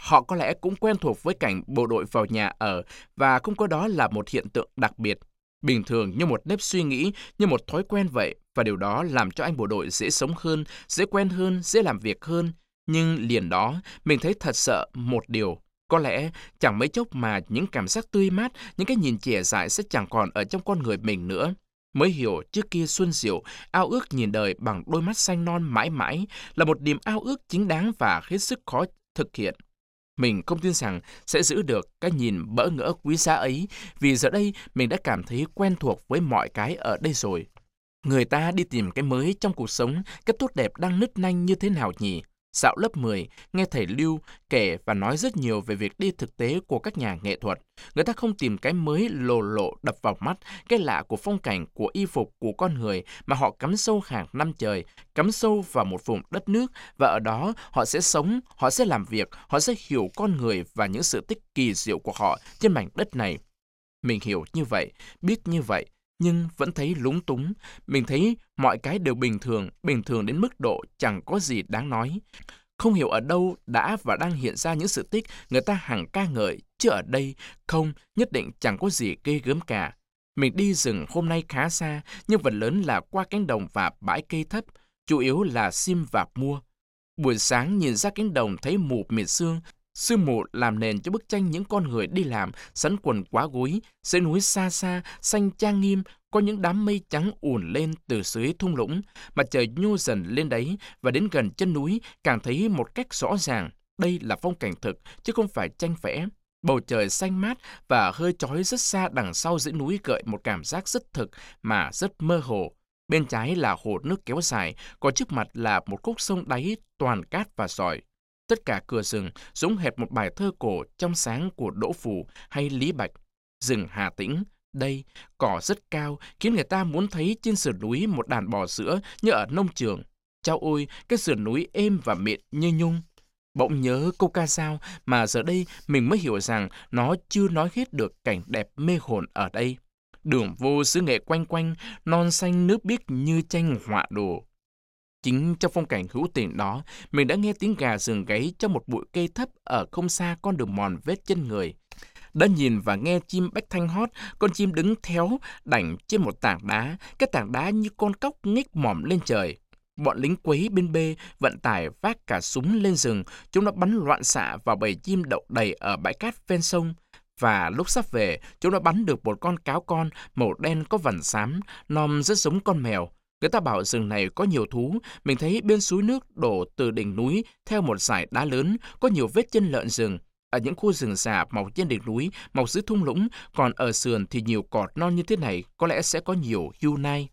Họ có lẽ cũng quen thuộc với cảnh bộ đội vào nhà ở và không coi đó là một hiện tượng đặc biệt, bình thường như một nếp suy nghĩ, như một thói quen vậy, và điều đó làm cho anh bộ đội dễ sống hơn, dễ quen hơn, dễ làm việc hơn. Nhưng liền đó, mình thấy thật sợ một điều. Có lẽ chẳng mấy chốc mà những cảm giác tươi mát, những cái nhìn trẻ dại sẽ chẳng còn ở trong con người mình nữa. Mới hiểu trước kia Xuân Diệu ao ước nhìn đời bằng đôi mắt xanh non mãi mãi là một niềm ao ước chính đáng và hết sức khó thực hiện. Mình không tin rằng sẽ giữ được cái nhìn bỡ ngỡ quý giá ấy, vì giờ đây mình đã cảm thấy quen thuộc với mọi cái ở đây rồi. Người ta đi tìm cái mới trong cuộc sống, cái tốt đẹp đang nứt nanh như thế nào nhỉ? Dạo lớp 10, nghe thầy Lưu kể và nói rất nhiều về việc đi thực tế của các nhà nghệ thuật. Người ta không tìm cái mới lồ lộ đập vào mắt, cái lạ của phong cảnh, của y phục, của con người, mà họ cắm sâu hàng năm trời, cắm sâu vào một vùng đất nước, và ở đó họ sẽ sống, họ sẽ làm việc, họ sẽ hiểu con người và những sự tích kỳ diệu của họ trên mảnh đất này. Mình hiểu như vậy, biết như vậy, nhưng vẫn thấy lúng túng. Mình thấy mọi cái đều bình thường đến mức độ chẳng có gì đáng nói. Không hiểu ở đâu đã và đang hiện ra những sự tích người ta hằng ca ngợi, chứ ở đây không, nhất định chẳng có gì ghê gớm cả. Mình đi rừng hôm nay khá xa, nhưng phần lớn là qua cánh đồng và bãi cây thấp, chủ yếu là sim và mua. Buổi sáng nhìn ra cánh đồng thấy mù mịt sương, sương mù làm nền cho bức tranh những con người đi làm, sắn quần quá gối, dãy núi xa xa, xanh trang nghiêm, có những đám mây trắng ùn lên từ dưới thung lũng, mặt trời nhô dần lên đấy và đến gần chân núi càng thấy một cách rõ ràng. Đây là phong cảnh thực, chứ không phải tranh vẽ. Bầu trời xanh mát và hơi chói rất xa đằng sau dãy núi gợi một cảm giác rất thực mà rất mơ hồ. Bên trái là hồ nước kéo dài, còn trước mặt là một khúc sông đáy toàn cát và sỏi. Tất cả cửa rừng giống hệt một bài thơ cổ trong sáng của Đỗ Phủ hay Lý Bạch. Rừng Hà Tĩnh, đây, cỏ rất cao, khiến người ta muốn thấy trên sườn núi một đàn bò sữa như ở nông trường. Chao ôi, cái sườn núi êm và mịn như nhung. Bỗng nhớ câu ca dao mà giờ đây mình mới hiểu rằng nó chưa nói hết được cảnh đẹp mê hồn ở đây. Đường vô xứ nghệ quanh quanh, non xanh nước biếc như tranh họa đồ. Chính trong phong cảnh hữu tình đó, mình đã nghe tiếng gà rừng gáy trong một bụi cây thấp ở không xa con đường mòn vết chân người. Đã nhìn và nghe chim bách thanh hót, con chim đứng théo, đảnh trên một tảng đá, cái tảng đá như con cóc nghếch mỏm lên trời. Bọn lính quấy bên bê, vận tải vác cả súng lên rừng, chúng đã bắn loạn xạ vào bầy chim đậu đầy ở bãi cát ven sông. Và lúc sắp về, chúng đã bắn được một con cáo con màu đen có vằn xám, nom rất giống con mèo. Người ta bảo rừng này có nhiều thú. Mình thấy bên suối nước đổ từ đỉnh núi theo một dải đá lớn, có nhiều vết chân lợn rừng. Ở những khu rừng già mọc trên đỉnh núi, mọc dưới thung lũng, còn ở sườn thì nhiều cọt non như thế này, có lẽ sẽ có nhiều hươu nai.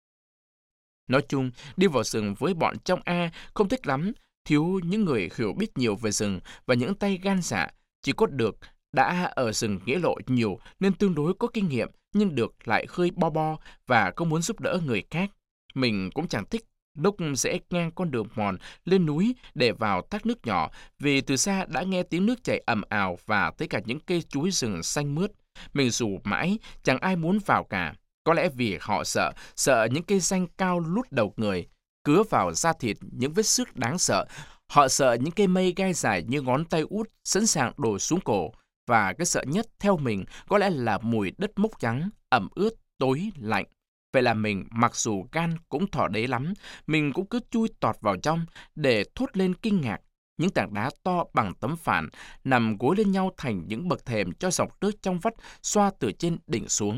Nói chung, đi vào rừng với bọn trong A không thích lắm, thiếu những người hiểu biết nhiều về rừng và những tay gan dạ. Chỉ có được đã ở rừng nghĩa lộ nhiều nên tương đối có kinh nghiệm, nhưng được lại hơi bo bo và không muốn giúp đỡ người khác. Mình cũng chẳng thích lúc rẽ ngang con đường mòn lên núi để vào thác nước nhỏ, vì từ xa đã nghe tiếng nước chảy ầm ào và thấy cả những cây chuối rừng xanh mướt. Mình rủ mãi, chẳng ai muốn vào cả. Có lẽ vì họ sợ những cây xanh cao lút đầu người, cứa vào da thịt những vết xước đáng sợ. Họ sợ những cây mây gai dài như ngón tay út sẵn sàng đổ xuống cổ. Và cái sợ nhất theo mình có lẽ là mùi đất mốc trắng, ẩm ướt, tối, lạnh. Vậy là mình mặc dù gan cũng thỏ đế lắm, mình cũng cứ chui tọt vào trong để thốt lên kinh ngạc. Những tảng đá to bằng tấm phản nằm gối lên nhau thành những bậc thềm cho dòng nước trong vắt xoa từ trên đỉnh xuống.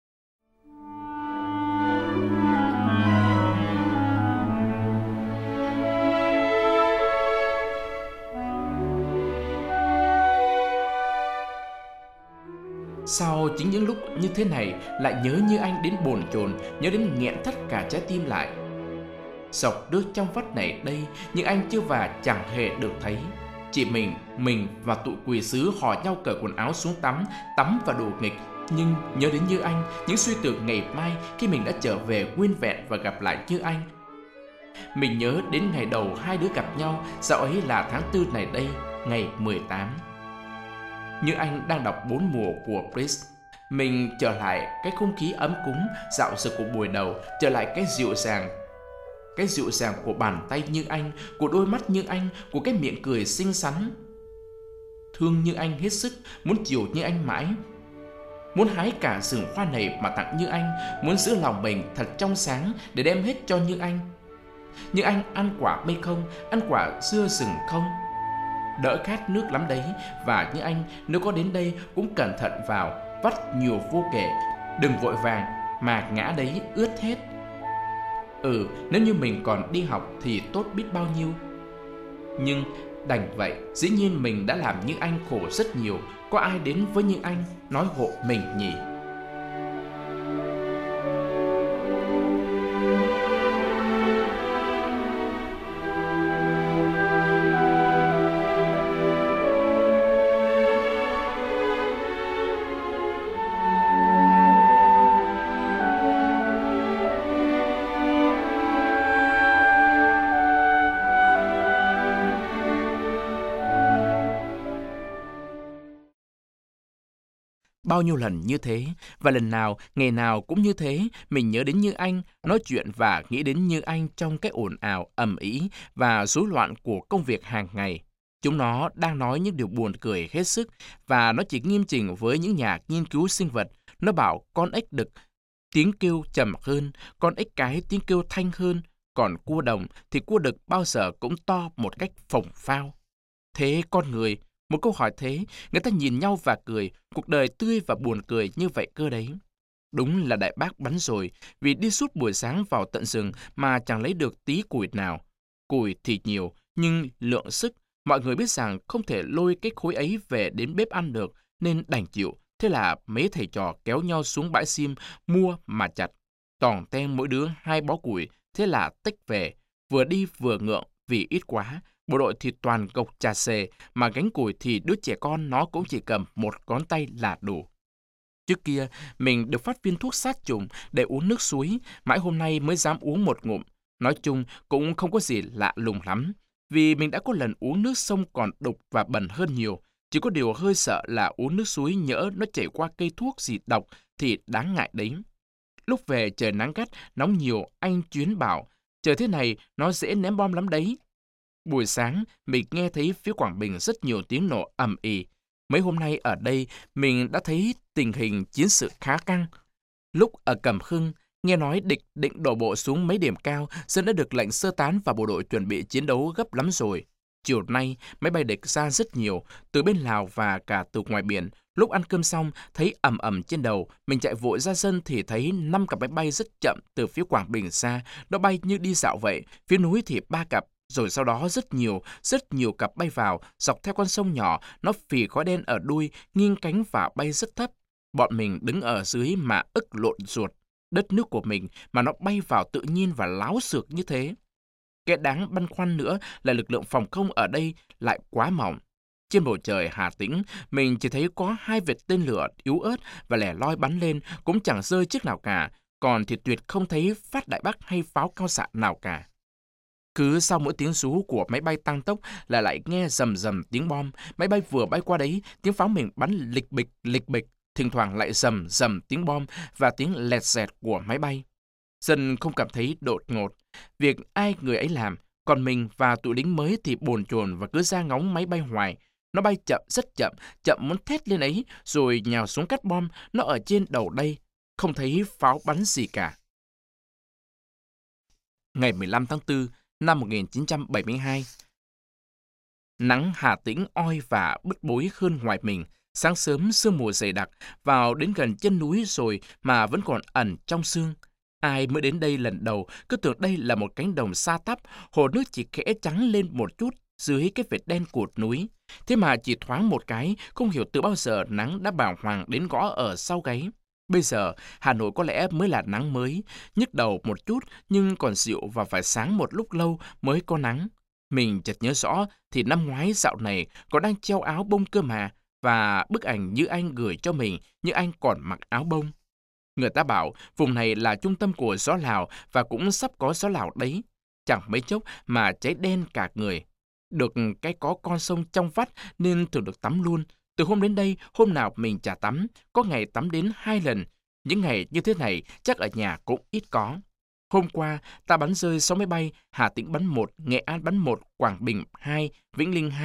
Sau chính những lúc như thế này lại nhớ như anh đến bồn chồn, nhớ đến nghẹn thắt cả trái tim lại. Dọc nước trong vắt này đây, nhưng anh chưa và chẳng hề được thấy. Chỉ mình và tụi quỷ sứ hò nhau cởi quần áo xuống tắm và đùa nghịch. Nhưng nhớ đến Như Anh, những suy tưởng ngày mai khi mình đã trở về nguyên vẹn và gặp lại Như Anh. Mình nhớ đến ngày đầu hai đứa gặp nhau, dạo ấy là tháng 4 này đây, ngày 18. Như Anh đang đọc 4 mùa của Proust. Mình trở lại cái không khí ấm cúng, dạo dực của buổi đầu, trở lại cái dịu dàng của bàn tay Như Anh, của đôi mắt Như Anh, của cái miệng cười xinh xắn. thương như anh hết sức, muốn chiều như anh mãi. Muốn hái cả rừng hoa này mà tặng Như Anh, muốn giữ lòng mình thật trong sáng để đem hết cho Như Anh. Như Anh ăn quả mây không, ăn quả dưa rừng không? Đỡ khát nước lắm đấy, và Như Anh nếu có đến đây cũng cẩn thận vào, vắt nhiều vô kể, đừng vội vàng mà ngã đấy ướt hết. Nếu như mình còn đi học thì tốt biết bao nhiêu. Nhưng đành vậy, dĩ nhiên mình đã làm Như Anh khổ rất nhiều. Có ai đến với Như Anh nói hộ mình nhỉ? Bao nhiêu lần như thế, và lần nào, ngày nào cũng như thế, mình nhớ đến Như Anh, nói chuyện và nghĩ đến Như Anh trong cái ồn ào, ầm ĩ và rối loạn của công việc hàng ngày. Chúng nó đang nói những điều buồn cười hết sức, và nó chỉ nghiêm chỉnh với những nhà nghiên cứu sinh vật. Nó bảo con ếch đực tiếng kêu trầm hơn, con ếch cái tiếng kêu thanh hơn, còn cua đồng thì cua đực bao giờ cũng to một cách phồng phao. Thế con người, một câu hỏi thế, người ta nhìn nhau và cười, cuộc đời tươi và buồn cười như vậy cơ đấy. Đúng là đại bác bắn rồi, vì đi suốt buổi sáng vào tận rừng mà chẳng lấy được tí củi nào. Củi thì nhiều, nhưng lượng sức, mọi người biết rằng không thể lôi cái khối ấy về đến bếp ăn được, nên đành chịu. Thế là mấy thầy trò kéo nhau xuống bãi sim, mua mà chặt. Tòn ten mỗi đứa 2 bó củi, thế là tách về, vừa đi vừa ngượng vì ít quá. Bộ đội thì toàn gộc trà xề, mà gánh củi thì đứa trẻ con nó cũng chỉ cầm một ngón tay là đủ. Trước kia, mình được phát viên thuốc sát trùng để uống nước suối, mãi hôm nay mới dám uống một ngụm. Nói chung cũng không có gì lạ lùng lắm, vì mình đã có lần uống nước sông còn đục và bẩn hơn nhiều. Chỉ có điều hơi sợ là uống nước suối nhỡ nó chảy qua cây thuốc gì độc thì đáng ngại đấy. Lúc về trời nắng gắt, nóng nhiều, anh Chuyến bảo, trời thế này nó dễ ném bom lắm đấy. Buổi sáng, mình nghe thấy phía Quảng Bình rất nhiều tiếng nổ ầm ĩ. Mấy hôm nay ở đây, mình đã thấy tình hình chiến sự khá căng. Lúc ở Cẩm Khương, nghe nói địch định đổ bộ xuống mấy điểm cao, dân đã được lệnh sơ tán và bộ đội chuẩn bị chiến đấu gấp lắm rồi. Chiều nay, máy bay địch ra rất nhiều, từ bên Lào và cả từ ngoài biển. Lúc ăn cơm xong, thấy ầm ầm trên đầu, mình chạy vội ra sân thì thấy 5 cặp máy bay rất chậm từ phía Quảng Bình xa. Nó bay như đi dạo vậy, phía núi thì 3 cặp. Rồi sau đó rất nhiều cặp bay vào, dọc theo con sông nhỏ, nó phì khói đen ở đuôi, nghiêng cánh và bay rất thấp. Bọn mình đứng ở dưới mà ức lộn ruột. Đất nước của mình mà nó bay vào tự nhiên và láo xược như thế. Cái đáng băn khoăn nữa là lực lượng phòng không ở đây lại quá mỏng. Trên bầu trời Hà Tĩnh, mình chỉ thấy có 2 vệt tên lửa yếu ớt và lẻ loi bắn lên, cũng chẳng rơi chiếc nào cả. Còn thì tuyệt không thấy phát đại bác hay pháo cao xạ nào cả. Cứ sau mỗi tiếng rú của máy bay tăng tốc là lại nghe rầm rầm tiếng bom. Máy bay vừa bay qua đấy, tiếng pháo mình bắn lịch bịch, thỉnh thoảng lại rầm rầm tiếng bom và tiếng lẹt xẹt của máy bay. Dân không cảm thấy đột ngột, việc ai người ấy làm, còn mình và tụi lính mới thì bồn chồn và cứ ra ngóng máy bay hoài. Nó bay chậm, rất chậm, chậm muốn thét lên ấy, rồi nhào xuống cắt bom, nó ở trên đầu đây, không thấy pháo bắn gì cả. Ngày 15 tháng 4 năm 1972. Nắng Hà Tĩnh oi và bức bối hơn ngoài mình. Sáng sớm sương mù dày đặc, vào đến gần chân núi rồi mà vẫn còn ẩn trong sương. Ai mới đến đây lần đầu cứ tưởng đây là một cánh đồng sa tắp, hồ nước chỉ khẽ trắng lên một chút dưới cái vệt đen cột núi. Thế mà chỉ thoáng một cái, không hiểu từ bao giờ nắng đã bàng hoàng đến gõ ở sau gáy. Bây giờ, Hà Nội có lẽ mới là nắng mới, nhức đầu một chút nhưng còn dịu và phải sáng một lúc lâu mới có nắng. Mình chợt nhớ rõ thì năm ngoái dạo này còn đang treo áo bông cơ mà, và bức ảnh Như Anh gửi cho mình Như Anh còn mặc áo bông. Người ta bảo vùng này là trung tâm của gió Lào và cũng sắp có gió Lào đấy. Chẳng mấy chốc mà cháy đen cả người. Được cái có con sông trong vắt nên thường được tắm luôn. Từ hôm đến đây, hôm nào mình chả tắm, có ngày tắm đến 2 lần. Những ngày như thế này chắc ở nhà cũng ít có. Hôm qua, ta bắn rơi 6 máy bay, Hà Tĩnh bắn 1, Nghệ An bắn 1, Quảng Bình 2, Vĩnh Linh 2,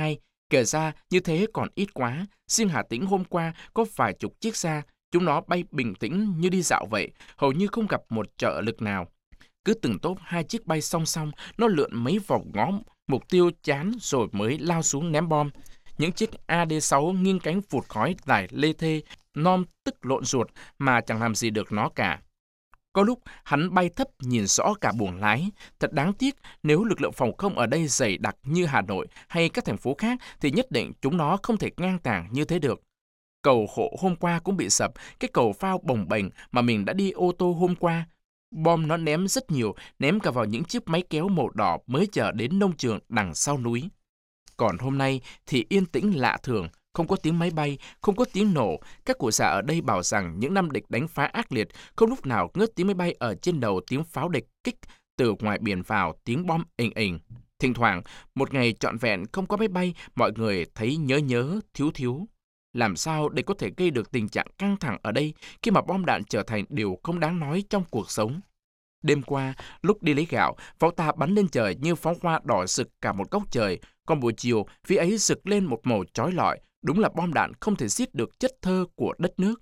Kể ra như thế còn ít quá, riêng Hà Tĩnh hôm qua có vài chục chiếc xa, chúng nó bay bình tĩnh như đi dạo vậy, hầu như không gặp một trợ lực nào. Cứ từng tốp 2 chiếc bay song song, nó lượn mấy vòng ngó mục tiêu chán rồi mới lao xuống ném bom. Những chiếc AD-6 nghiêng cánh vụt khói dài lê thê, nom tức lộn ruột mà chẳng làm gì được nó cả. Có lúc hắn bay thấp nhìn rõ cả buồng lái. Thật đáng tiếc, nếu lực lượng phòng không ở đây dày đặc như Hà Nội hay các thành phố khác thì nhất định chúng nó không thể ngang tàng như thế được. Cầu hộ hôm qua cũng bị sập, cái cầu phao bồng bềnh mà mình đã đi ô tô hôm qua. Bom nó ném rất nhiều, ném cả vào những chiếc máy kéo màu đỏ mới chở đến nông trường đằng sau núi. Còn hôm nay thì yên tĩnh lạ thường, không có tiếng máy bay, không có tiếng nổ. Các cụ già ở đây bảo rằng những năm địch đánh phá ác liệt, không lúc nào ngớt tiếng máy bay ở trên đầu, tiếng pháo địch kích từ ngoài biển vào, tiếng bom ình ình. Thỉnh thoảng, một ngày trọn vẹn không có máy bay, mọi người thấy nhớ, thiếu. Làm sao để có thể gây được tình trạng căng thẳng ở đây khi mà bom đạn trở thành điều không đáng nói trong cuộc sống? Đêm qua, lúc đi lấy gạo, pháo ta bắn lên trời như pháo hoa đỏ rực cả một góc trời, còn buổi chiều, phía ấy rực lên một màu chói lọi, đúng là bom đạn không thể giết được chất thơ của đất nước.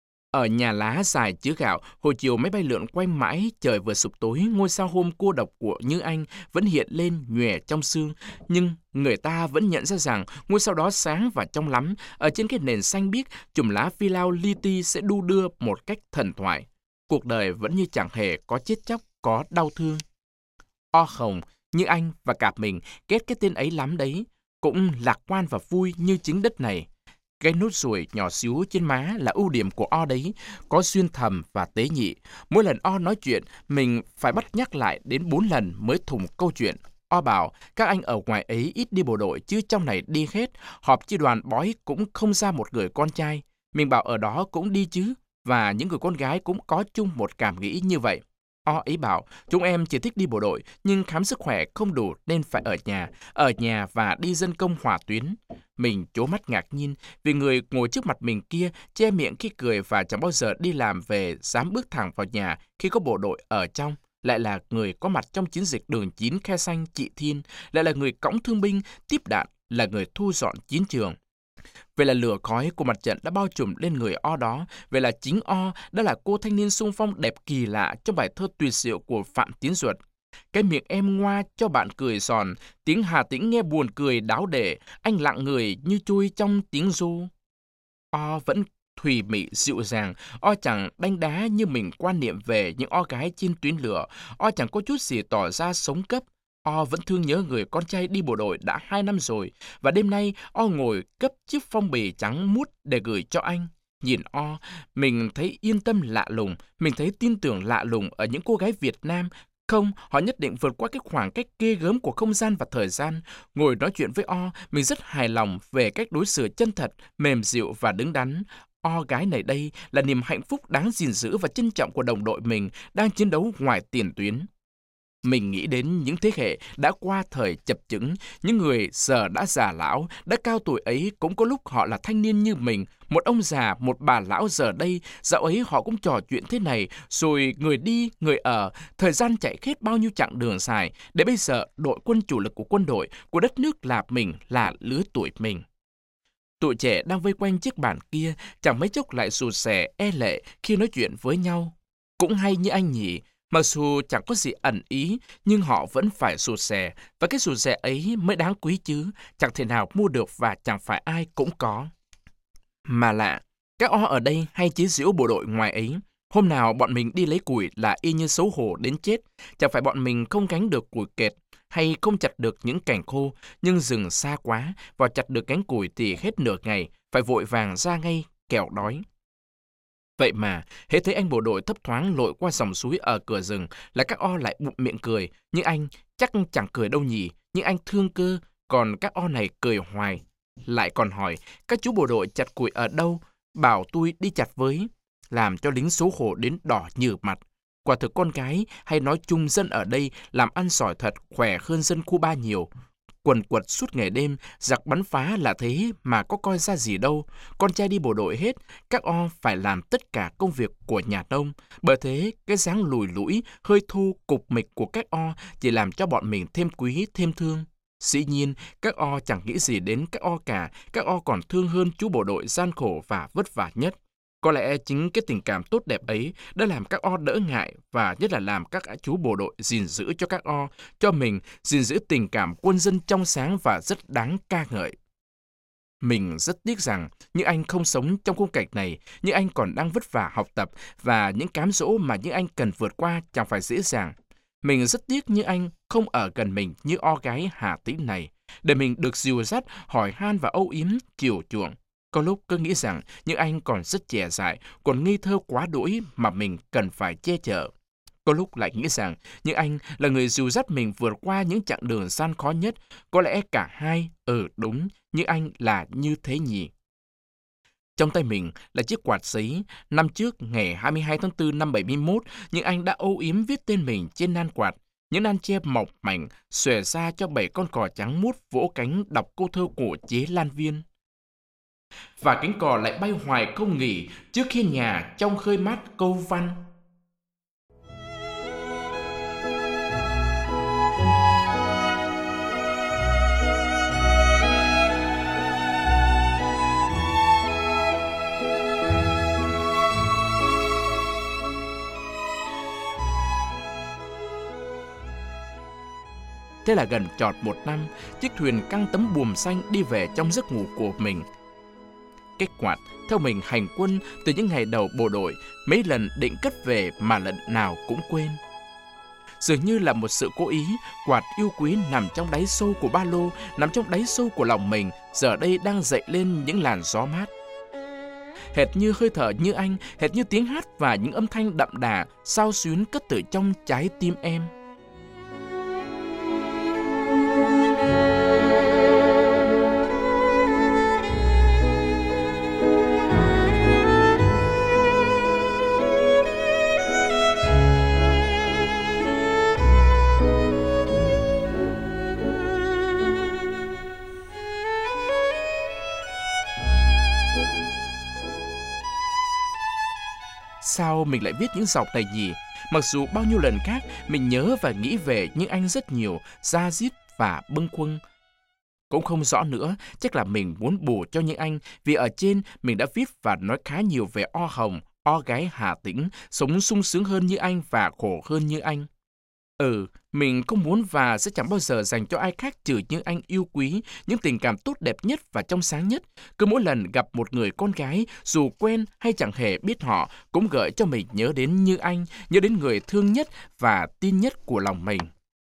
Ở nhà lá dài chứa gạo, hồi chiều máy bay lượn quanh mãi, trời vừa sụp tối, ngôi sao hôm cô độc của Như Anh vẫn hiện lên nhòe trong sương, nhưng người ta vẫn nhận ra rằng ngôi sao đó sáng và trong lắm, ở trên cái nền xanh biếc, chùm lá phi lao li ti sẽ đu đưa một cách thần thoại. Cuộc đời vẫn như chẳng hề có chết chóc, có đau thương. O Hồng, Như Anh và cả mình ghét cái tên ấy lắm đấy, cũng lạc quan và vui như chính đất này. Cái nốt ruồi nhỏ xíu trên má là ưu điểm của O đấy, có xuyên thầm và tế nhị. Mỗi lần O nói chuyện, mình phải bắt nhắc lại đến 4 lần mới thủng câu chuyện. O bảo, các anh ở ngoài ấy ít đi bộ đội chứ trong này đi hết, họp chi đoàn bói cũng không ra một người con trai. Mình bảo ở đó cũng đi chứ, và những người con gái cũng có chung một cảm nghĩ như vậy. O ấy bảo, chúng em chỉ thích đi bộ đội, nhưng khám sức khỏe không đủ nên phải ở nhà và đi dân công hỏa tuyến. Mình trố mắt ngạc nhiên vì người ngồi trước mặt mình kia che miệng khi cười và chẳng bao giờ đi làm về dám bước thẳng vào nhà khi có bộ đội ở trong. Lại là người có mặt trong chiến dịch đường 9 Khe Xanh Trị Thiên, lại là người cõng thương binh, tiếp đạn, là người thu dọn chiến trường. Vậy là lửa khói của mặt trận đã bao trùm lên người O đó. Vậy là chính O đã là cô thanh niên xung phong đẹp kỳ lạ trong bài thơ tuyệt diệu của Phạm Tiến Duật. Cái miệng em ngoa cho bạn cười giòn, tiếng Hà Tĩnh nghe buồn cười đáo để, anh lặng người như trôi trong tiếng ru. O vẫn thùy mị dịu dàng, O chẳng đánh đá như mình quan niệm về những O gái trên tuyến lửa, O chẳng có chút gì tỏ ra sống cấp. O vẫn thương nhớ người con trai đi bộ đội đã 2 năm rồi, và đêm nay O ngồi cấp chiếc phong bì trắng muốt để gửi cho anh. Nhìn O, mình thấy yên tâm lạ lùng, mình thấy tin tưởng lạ lùng ở những cô gái Việt Nam. Không, họ nhất định vượt qua cái khoảng cách ghê gớm của không gian và thời gian. Ngồi nói chuyện với O, mình rất hài lòng về cách đối xử chân thật, mềm dịu và đứng đắn. O gái này đây là niềm hạnh phúc đáng gìn giữ và trân trọng của đồng đội mình đang chiến đấu ngoài tiền tuyến. Mình nghĩ đến những thế hệ đã qua thời chập chững, những người giờ đã già lão, đã cao tuổi ấy cũng có lúc họ là thanh niên như mình, một ông già, một bà lão giờ đây, dạo ấy họ cũng trò chuyện thế này, rồi người đi, người ở, thời gian chạy hết bao nhiêu chặng đường dài, để bây giờ đội quân chủ lực của quân đội, của đất nước là mình, là lứa tuổi mình. Tụi trẻ đang vây quanh chiếc bàn kia, chẳng mấy chốc lại rụt rè, e lệ khi nói chuyện với nhau. Cũng hay như anh nhỉ, mặc dù chẳng có gì ẩn ý, nhưng họ vẫn phải rụt rè, và cái rụt rè ấy mới đáng quý chứ, chẳng thể nào mua được và chẳng phải ai cũng có. Mà lạ, các O ở đây hay chế giễu bộ đội ngoài ấy. Hôm nào bọn mình đi lấy củi là y như xấu hổ đến chết, chẳng phải bọn mình không gánh được củi kệt, hay không chặt được những cành khô, nhưng rừng xa quá, và chặt được cánh củi thì hết nửa ngày, phải vội vàng ra ngay, kẻo đói. Vậy mà, hễ thấy anh bộ đội thấp thoáng lội qua dòng suối ở cửa rừng là các O lại bụm miệng cười. Nhưng anh chắc chẳng cười đâu nhỉ, nhưng anh thương cơ, còn các O này cười hoài. Lại còn hỏi, các chú bộ đội chặt củi ở đâu, bảo tôi đi chặt với, làm cho lính xấu hổ đến đỏ nhừ mặt. Quả thực con gái hay nói chung dân ở đây làm ăn giỏi thật, khỏe hơn dân khu 3 nhiều. Quần quật suốt ngày đêm, giặc bắn phá là thế mà có coi ra gì đâu. Con trai đi bộ đội hết, các O phải làm tất cả công việc của nhà nông. Bởi thế, cái dáng lùi lũi, hơi thô, cục mịch của các O chỉ làm cho bọn mình thêm quý, thêm thương. Dĩ nhiên, các O chẳng nghĩ gì đến các O cả, các O còn thương hơn chú bộ đội gian khổ và vất vả nhất. Có lẽ chính cái tình cảm tốt đẹp ấy đã làm các O đỡ ngại và nhất là làm các chú bộ đội gìn giữ cho các O, cho mình gìn giữ tình cảm quân dân trong sáng và rất đáng ca ngợi. Mình rất tiếc rằng những anh không sống trong khung cảnh này, những anh còn đang vất vả học tập và những cám dỗ mà những anh cần vượt qua chẳng phải dễ dàng. Mình rất tiếc như anh không ở gần mình như O gái Hà Tĩnh này, để mình được dìu dắt, hỏi han và âu yếm, chiều chuộng. Có lúc cứ nghĩ rằng những anh còn rất trẻ dại, còn ngây thơ quá đỗi mà mình cần phải che chở. Có lúc lại nghĩ rằng những anh là người dìu dắt mình vượt qua những chặng đường gian khó nhất. Có lẽ cả hai, đúng, những anh là như thế nhỉ. Trong tay mình là chiếc quạt giấy. Năm trước, ngày 22 tháng 4 năm 71, những anh đã âu yếm viết tên mình trên nan quạt. Những nan che mỏng mảnh, xòe ra cho 7 con cò trắng mút vỗ cánh đọc câu thơ của Chế Lan Viên. Và cánh cò lại bay hoài không nghỉ, trước khi nhà trong khơi mát câu văn. Thế là gần trọt 1 năm, chiếc thuyền căng tấm buồm xanh đi về trong giấc ngủ của mình. Cái quạt theo mình hành quân từ những ngày đầu bộ đội, mấy lần định cất về mà lần nào cũng quên. Dường như là một sự cố ý, quạt yêu quý nằm trong đáy sâu của ba lô, nằm trong đáy sâu của lòng mình, giờ đây đang dậy lên những làn gió mát. Hệt như hơi thở như anh, hệt như tiếng hát và những âm thanh đậm đà, xao xuyến cất từ trong trái tim em. Sao mình lại viết những dòng này nhỉ? Mặc dù bao nhiêu lần khác mình nhớ và nghĩ về những anh rất nhiều, da diết và bâng khuâng. Cũng không rõ nữa, chắc là mình muốn bù cho những anh, vì ở trên mình đã viết và nói khá nhiều về O Hồng, O gái Hà Tĩnh, sống sung sướng hơn như anh và khổ hơn như anh. Mình không muốn và sẽ chẳng bao giờ dành cho ai khác trừ những anh yêu quý, những tình cảm tốt đẹp nhất và trong sáng nhất. Cứ mỗi lần gặp một người con gái, dù quen hay chẳng hề biết họ, cũng gợi cho mình nhớ đến như anh, nhớ đến người thương nhất và tin nhất của lòng mình.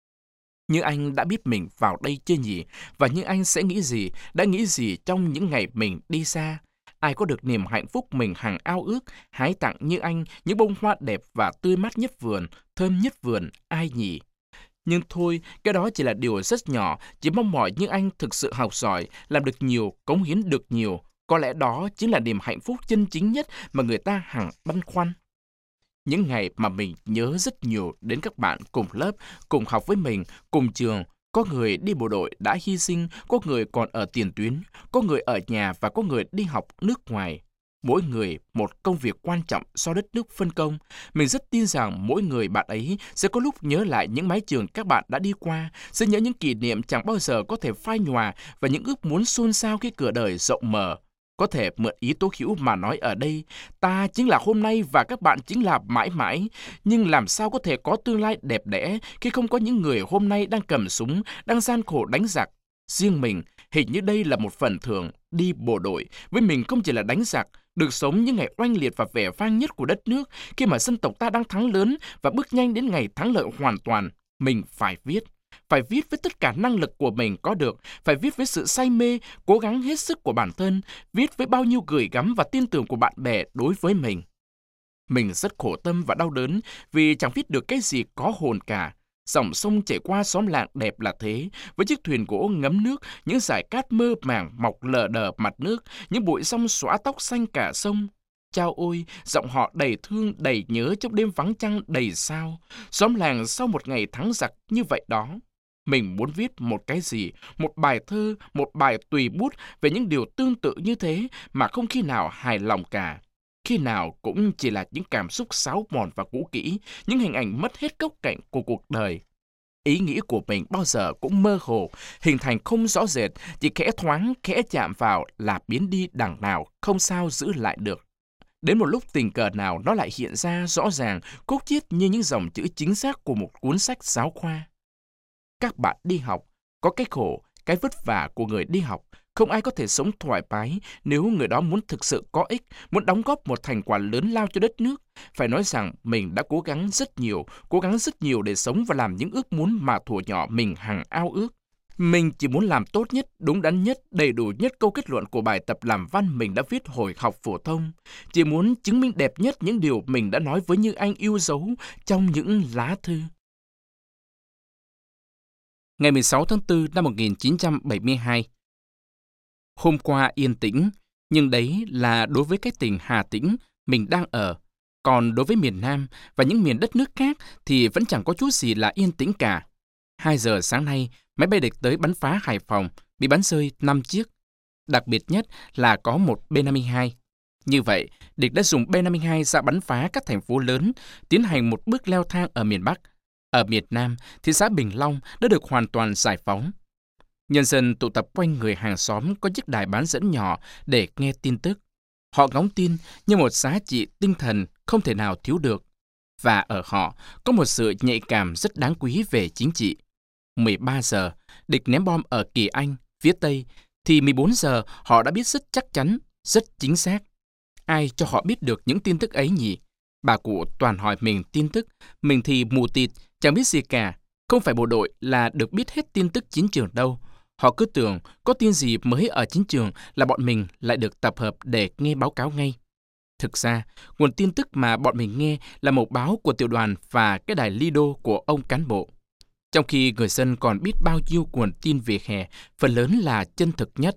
Như anh đã biết mình vào đây chưa nhỉ? Và như anh sẽ nghĩ gì, đã nghĩ gì trong những ngày mình đi xa? Ai có được niềm hạnh phúc mình hằng ao ước, hái tặng như anh những bông hoa đẹp và tươi mát nhất vườn, thơm nhất vườn, ai nhỉ? Nhưng thôi, cái đó chỉ là điều rất nhỏ, chỉ mong mỏi như anh thực sự học giỏi, làm được nhiều, cống hiến được nhiều. Có lẽ đó chính là niềm hạnh phúc chân chính nhất mà người ta hằng băn khoăn. Những ngày mà mình nhớ rất nhiều đến các bạn cùng lớp, cùng học với mình, cùng trường. Có người đi bộ đội đã hy sinh, có người còn ở tiền tuyến, có người ở nhà và có người đi học nước ngoài. Mỗi người một công việc quan trọng do đất nước phân công. Mình rất tin rằng mỗi người bạn ấy sẽ có lúc nhớ lại những mái trường các bạn đã đi qua, sẽ nhớ những kỷ niệm chẳng bao giờ có thể phai nhòa và những ước muốn xôn xao khi cửa đời rộng mở. Có thể mượn ý Tố Hữu mà nói ở đây, ta chính là hôm nay và các bạn chính là mãi mãi. Nhưng làm sao có thể có tương lai đẹp đẽ khi không có những người hôm nay đang cầm súng, đang gian khổ đánh giặc? Riêng mình, hình như đây là một phần thưởng đi bộ đội. Với mình không chỉ là đánh giặc, được sống những ngày oanh liệt và vẻ vang nhất của đất nước, khi mà dân tộc ta đang thắng lớn và bước nhanh đến ngày thắng lợi hoàn toàn. Mình phải viết. Phải viết với tất cả năng lực của mình có được, phải viết với sự say mê, cố gắng hết sức của bản thân, viết với bao nhiêu gửi gắm và tin tưởng của bạn bè đối với mình. Mình rất khổ tâm và đau đớn vì chẳng viết được cái gì có hồn cả. Dòng sông chảy qua xóm làng đẹp là thế, với chiếc thuyền gỗ ngấm nước, những dải cát mơ màng mọc lờ đờ mặt nước, những bụi rong xõa tóc xanh cả sông. Chao ôi, giọng họ đầy thương, đầy nhớ trong đêm vắng trăng đầy sao. Xóm làng sau một ngày thắng giặc như vậy đó. Mình muốn viết một cái gì, một bài thơ, một bài tùy bút về những điều tương tự như thế mà không khi nào hài lòng cả. Khi nào cũng chỉ là những cảm xúc xáo mòn và cũ kỹ, những hình ảnh mất hết góc cạnh của cuộc đời. Ý nghĩ của mình bao giờ cũng mơ hồ, hình thành không rõ rệt, chỉ khẽ thoáng, khẽ chạm vào là biến đi đằng nào, không sao giữ lại được. Đến một lúc tình cờ nào nó lại hiện ra rõ ràng, cốt chiết như những dòng chữ chính xác của một cuốn sách giáo khoa. Các bạn đi học, có cái khổ, cái vất vả của người đi học. Không ai có thể sống thoải mái nếu người đó muốn thực sự có ích, muốn đóng góp một thành quả lớn lao cho đất nước. Phải nói rằng mình đã cố gắng rất nhiều để sống và làm những ước muốn mà thuở nhỏ mình hằng ao ước. Mình chỉ muốn làm tốt nhất, đúng đắn nhất, đầy đủ nhất câu kết luận của bài tập làm văn mình đã viết hồi học phổ thông. Chỉ muốn chứng minh đẹp nhất những điều mình đã nói với Như Anh yêu dấu trong những lá thư. Ngày 16 tháng 4 năm 1972. Hôm qua yên tĩnh, nhưng đấy là đối với cái tỉnh Hà Tĩnh mình đang ở. Còn đối với miền Nam và những miền đất nước khác thì vẫn chẳng có chút gì là yên tĩnh cả. 2 giờ sáng nay, máy bay địch tới bắn phá Hải Phòng, bị bắn rơi 5 chiếc. Đặc biệt nhất là có một B-52. Như vậy, địch đã dùng B-52 ra bắn phá các thành phố lớn, tiến hành một bước leo thang ở miền Bắc. Ở miền Nam, thị xã Bình Long đã được hoàn toàn giải phóng. Nhân dân tụ tập quanh người hàng xóm có chiếc đài bán dẫn nhỏ để nghe tin tức. Họ ngóng tin như một giá trị tinh thần không thể nào thiếu được. Và ở họ có một sự nhạy cảm rất đáng quý về chính trị. 13 giờ, địch ném bom ở Kỳ Anh, phía Tây, thì 14 giờ họ đã biết rất chắc chắn, rất chính xác. Ai cho họ biết được những tin tức ấy nhỉ? Bà cụ toàn hỏi mình tin tức, mình thì mù tịt, chẳng biết gì cả. Không phải bộ đội là được biết hết tin tức chiến trường đâu. Họ cứ tưởng có tin gì mới ở chiến trường là bọn mình lại được tập hợp để nghe báo cáo ngay. Thực ra, nguồn tin tức mà bọn mình nghe là một báo của tiểu đoàn và cái đài Lido của ông cán bộ. Trong khi người dân còn biết bao nhiêu nguồn tin về hè, phần lớn là chân thực nhất.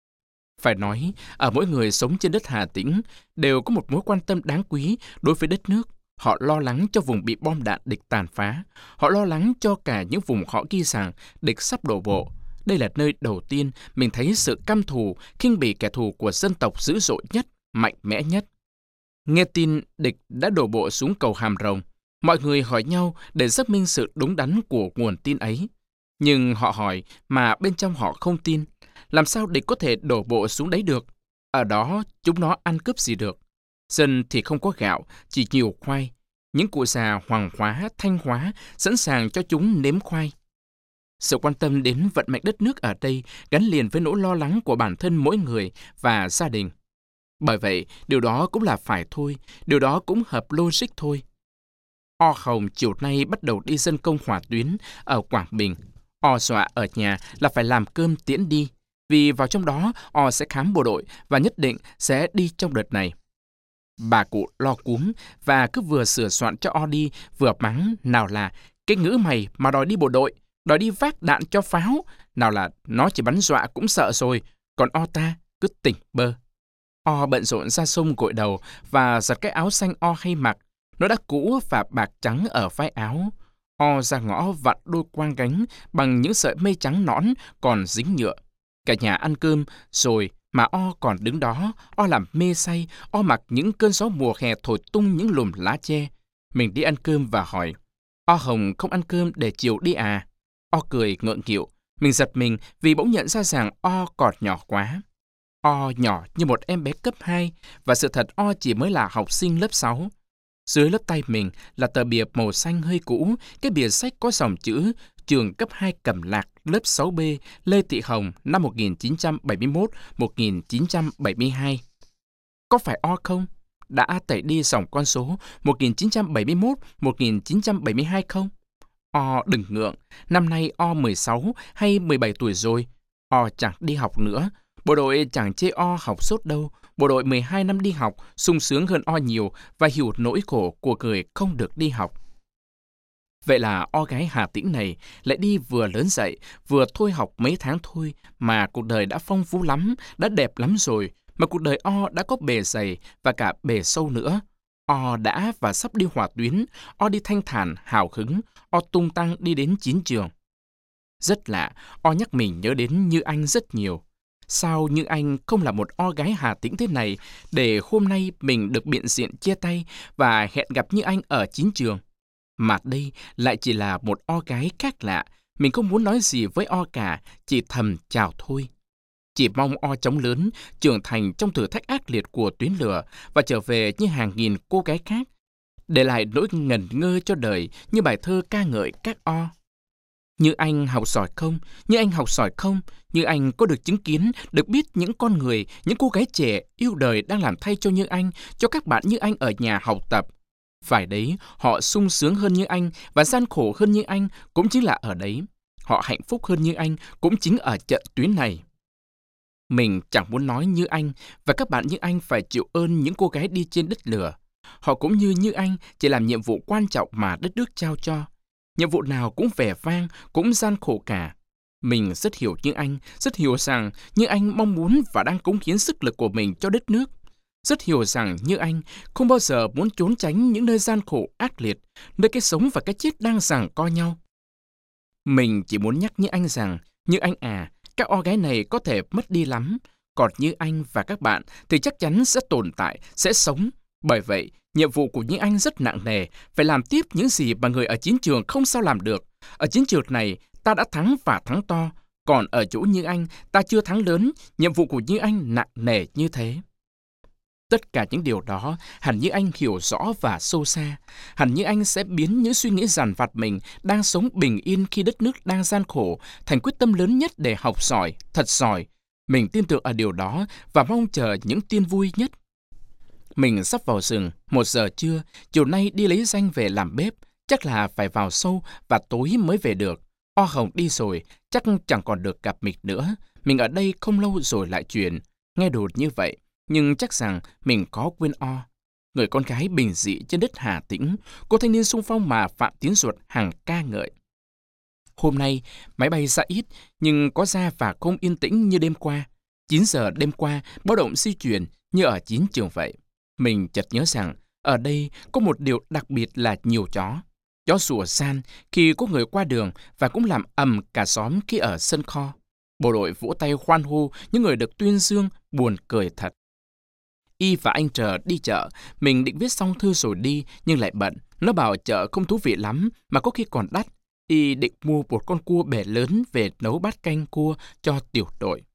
Phải nói, ở mỗi người sống trên đất Hà Tĩnh đều có một mối quan tâm đáng quý đối với đất nước. Họ lo lắng cho vùng bị bom đạn địch tàn phá. Họ lo lắng cho cả những vùng họ ghi rằng địch sắp đổ bộ. Đây là nơi đầu tiên mình thấy sự căm thù, khinh bỉ kẻ thù của dân tộc dữ dội nhất, mạnh mẽ nhất. Nghe tin địch đã đổ bộ xuống cầu Hàm Rồng, mọi người hỏi nhau để xác minh sự đúng đắn của nguồn tin ấy. Nhưng họ hỏi mà bên trong họ không tin. Làm sao địch có thể đổ bộ xuống đấy được? Ở đó chúng nó ăn cướp gì được? Dân thì không có gạo, chỉ nhiều khoai. Những cụ già Hoàng Hóa, Thanh Hóa sẵn sàng cho chúng nếm khoai. Sự quan tâm đến vận mệnh đất nước ở đây gắn liền với nỗi lo lắng của bản thân mỗi người và gia đình. Bởi vậy, điều đó cũng là phải thôi, điều đó cũng hợp logic thôi. O Hồng chiều nay bắt đầu đi dân công hỏa tuyến ở Quảng Bình. O dọa ở nhà là phải làm cơm tiễn đi, vì vào trong đó O sẽ khám bộ đội và nhất định sẽ đi trong đợt này. Bà cụ lo cúm và cứ vừa sửa soạn cho O đi, vừa mắng nào là cái ngữ mày mà đòi đi bộ đội, đòi đi vác đạn cho pháo, nào là nó chỉ bắn dọa cũng sợ rồi, còn O ta cứ tỉnh bơ. O bận rộn ra sông gội đầu và giặt cái áo xanh O hay mặc. Nó đã cũ và bạc trắng ở vai áo. O ra ngõ vặn đôi quang gánh bằng những sợi mây trắng nõn còn dính nhựa. Cả nhà ăn cơm rồi mà O còn đứng đó. O làm mê say. O mặc những cơn gió mùa hè thổi tung những lùm lá tre. Mình đi ăn cơm và hỏi: O Hồng không ăn cơm để chiều đi à? O cười ngượng nghịu. Mình giật mình vì bỗng nhận ra rằng O còn nhỏ quá. O nhỏ như một em bé cấp 2 và sự thật O chỉ mới là học sinh lớp 6. Dưới lớp tay mình là tờ bìa màu xanh hơi cũ, cái bìa sách có dòng chữ Trường cấp 2 Cẩm Lạc, lớp 6B, Lê Thị Hồng, năm 1971-1972. Có phải O không? Đã tẩy đi dòng con số 1971-1972 không? O đừng ngượng, năm nay O 16 hay 17 tuổi rồi. O chẳng đi học nữa. Bộ đội chẳng chê O học sốt đâu. Bộ đội 12 năm đi học, sung sướng hơn O nhiều và hiểu nỗi khổ của người không được đi học. Vậy là O gái Hà Tĩnh này lại đi vừa lớn dậy, vừa thôi học mấy tháng thôi mà cuộc đời đã phong phú lắm, đã đẹp lắm rồi, mà cuộc đời O đã có bề dày và cả bề sâu nữa. O đã và sắp đi hỏa tuyến, O đi thanh thản, hào hứng, O tung tăng đi đến chiến trường. Rất lạ, O nhắc mình nhớ đến Như Anh rất nhiều. Sao Như Anh không là một O gái Hà Tĩnh thế này để hôm nay mình được biện diện chia tay và hẹn gặp Như Anh ở chiến trường? Mà đây lại chỉ là một O gái khác lạ. Mình không muốn nói gì với O cả, chỉ thầm chào thôi. Chỉ mong O trống lớn, trưởng thành trong thử thách ác liệt của tuyến lửa và trở về như hàng nghìn cô gái khác, để lại nỗi ngẩn ngơ cho đời như bài thơ ca ngợi các O. Như anh học giỏi không? Như anh học giỏi không? Như anh có được chứng kiến, được biết những con người, những cô gái trẻ yêu đời đang làm thay cho Như Anh, cho các bạn Như Anh ở nhà học tập. Phải đấy, họ sung sướng hơn Như Anh và gian khổ hơn Như Anh cũng chính là ở đấy. Họ hạnh phúc hơn Như Anh cũng chính ở trận tuyến này. Mình chẳng muốn nói Như Anh và các bạn Như Anh phải chịu ơn những cô gái đi trên đất lửa. Họ cũng như Anh chỉ làm nhiệm vụ quan trọng mà đất nước trao cho. Nhiệm vụ nào cũng vẻ vang, cũng gian khổ cả. Mình rất hiểu Như Anh, rất hiểu rằng Như Anh mong muốn và đang cống hiến sức lực của mình cho đất nước. Rất hiểu rằng Như Anh không bao giờ muốn trốn tránh những nơi gian khổ ác liệt, nơi cái sống và cái chết đang giằng co nhau. Mình chỉ muốn nhắc Như Anh rằng, Như Anh à, các O gái này có thể mất đi lắm, còn Như Anh và các bạn thì chắc chắn sẽ tồn tại, sẽ sống. Bởi vậy, nhiệm vụ của Như Anh rất nặng nề, phải làm tiếp những gì mà người ở chiến trường không sao làm được. Ở chiến trường này, ta đã thắng và thắng to, còn ở chỗ Như Anh, ta chưa thắng lớn, nhiệm vụ của Như Anh nặng nề như thế. Tất cả những điều đó hẳn Như Anh hiểu rõ và sâu xa. Hẳn Như Anh sẽ biến những suy nghĩ dằn vặt mình đang sống bình yên khi đất nước đang gian khổ thành quyết tâm lớn nhất để học giỏi, thật giỏi. Mình tin tưởng ở điều đó và mong chờ những tin vui nhất. Mình sắp vào rừng, 1 giờ trưa, chiều nay đi lấy Danh về làm bếp. Chắc là phải vào sâu và tối mới về được. O Hồng đi rồi, chắc chẳng còn được gặp mình nữa. Mình ở đây không lâu rồi lại chuyển. Nghe đồn như vậy, nhưng chắc rằng mình có quên O. Người con gái bình dị trên đất Hà Tĩnh, cô thanh niên xung phong mà Phạm Tiến Duật hằng ca ngợi. Hôm nay, máy bay ra ít, nhưng có ra và không yên tĩnh như đêm qua. 9 giờ đêm qua, báo động di chuyển như ở chiến trường vậy. Mình chợt nhớ rằng, ở đây có một điều đặc biệt là nhiều chó. Chó sủa san khi có người qua đường và cũng làm ầm cả xóm khi ở sân kho. Bộ đội vỗ tay hoan hô những người được tuyên dương, buồn cười thật. Y và anh Trờ đi chợ, mình định viết xong thư rồi đi nhưng lại bận. Nó bảo chợ không thú vị lắm mà có khi còn đắt. Y định mua một con cua bể lớn về nấu bát canh cua cho tiểu đội.